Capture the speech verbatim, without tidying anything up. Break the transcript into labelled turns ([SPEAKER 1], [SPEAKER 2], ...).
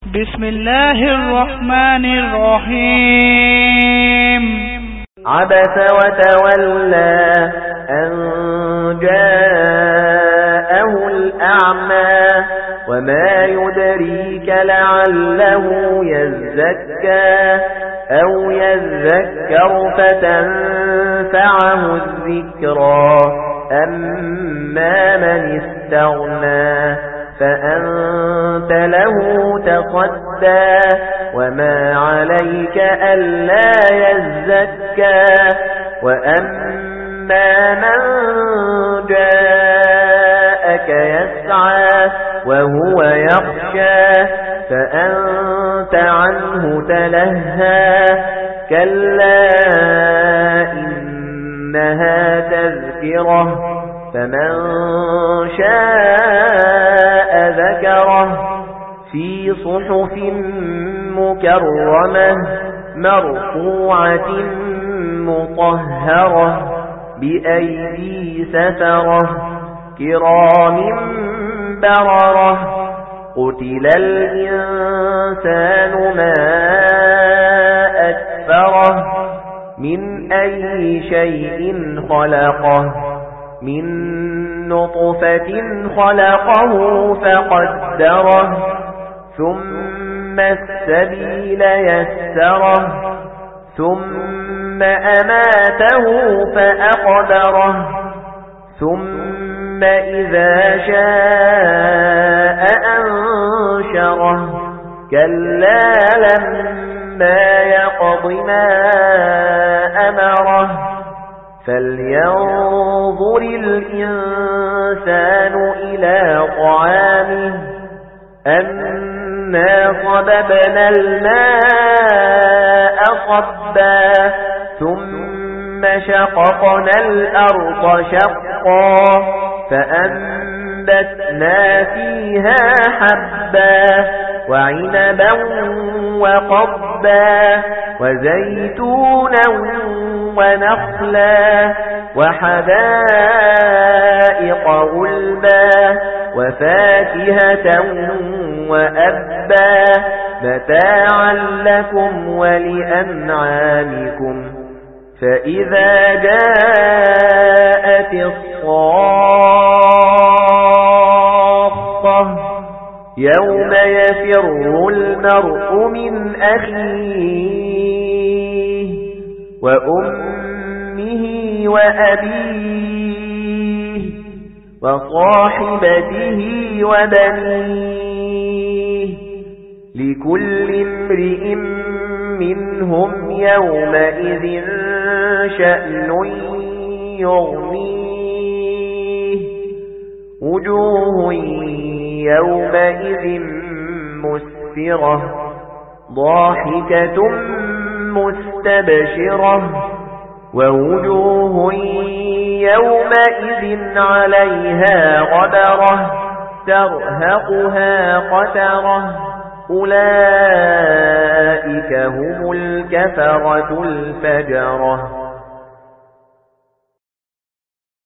[SPEAKER 1] بسم الله الرحمن الرحيم.
[SPEAKER 2] عبس وتولى أن جاءه الأعمى وما يدريك لعله يزكى أو يذكر فتنفعه الذكرى أما من استغنى فأنت له تصدى وما عليك ألا يزكى وأما من جاءك يسعى وهو يخشى فأنت عنه تلهى كلا إنها تذكرة فمن شاء ذكره في صحف مكرمة مرفوعة مطهرة بأيدي سفرة كرام بررة قتل الإنسان ما أكفره من أي شيء خلقه من نطفة خلقه فقدره ثم السبيل يسره ثم أماته فأقبره ثم إذا شاء أنشره كلا لما يقض ما أمره فلينظر الإنسان إلى طعامه أنا صببنا الماء صبا ثم شققنا الأرض شقا فأنبتنا فيها حبا وعنبا وقضبا وزيتونا ونخلا وحدائق غلبا وفاكهة وأبا متاعا لكم ولأنعامكم فإذا جاءت الصاخة يوم يفر المرء من أخيه وأمه وأبيه وصاحبته وبنيه لكل امرئ منهم يومئذ شأن يغنيه وجوه يومئذ مسفرة ضاحكة مستبشرة ووجوه يومئذ عليها غبرة ترهقها قترة أولئك هم الكفرة الفجرة.